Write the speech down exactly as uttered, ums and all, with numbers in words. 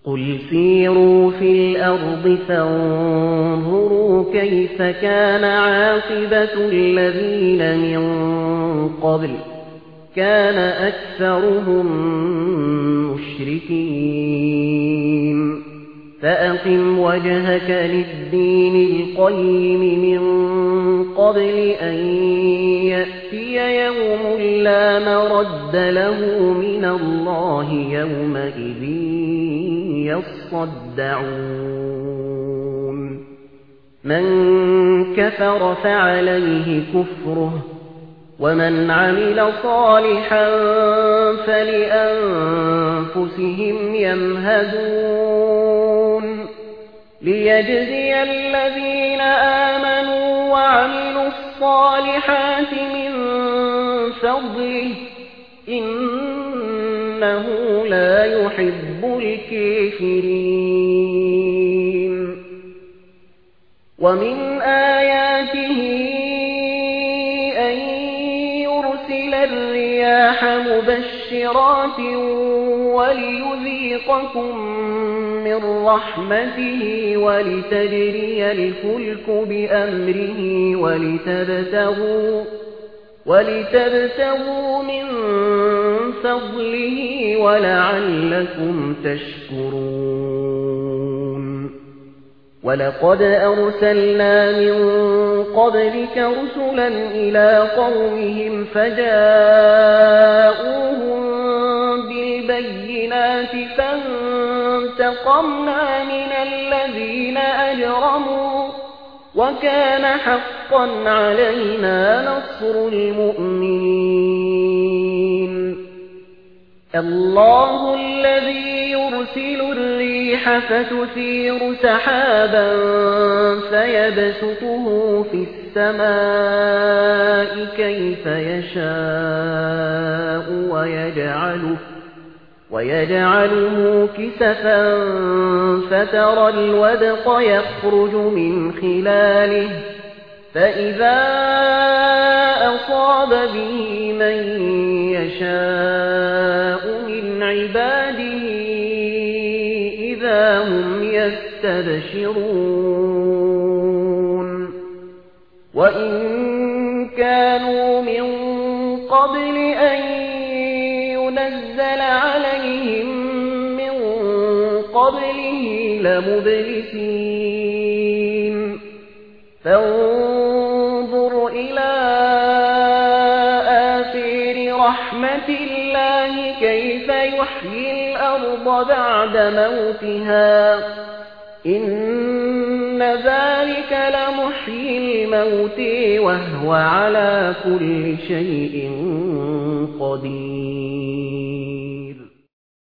قل سيروا في الأرض فانظروا كيف كان عاقبة الذين من قبل كان أكثرهم مشركين فأقم وجهك للدين القيم من قبل أن يأتي يوم لا مرد له من الله يومئذ يصدعون من كفر فعليه كفره ومن عمل صالحا فلأنفسهم يمهدون ليجزي الذين آمنوا وعملوا الصالحات من فضله إنه لا يحب الكافرين ومن آياته أن يرسل الرياح مبشرات وليذيقكم من رحمته ولتجري الفلك بأمره ولتبتغوا ولتبتغوا من فضله ولعلكم تشكرون ولقد أرسلنا من قبلك رسلا إلى قومهم فجاءوهم بالبينات فانتقمنا من الذين أجرموا وكان حقا علينا نصر المؤمنين الله الذي يرسل الريح فتثير سحابا فيبسطه في السماء كيف يشاء ويجعله ويجعله كسفا فترى الودق يخرج من خلاله فإذا أصاب به من يشاء من عباده إذا هم يستبشرون وإن كانوا من قبل أن ينزل عليهم من قبله لمبلسين فانظر إلى آثار رحمة الله كيف يحيي الأرض بعد موتها إن ذلك لمحيي الموت وهو على كل شيء قدير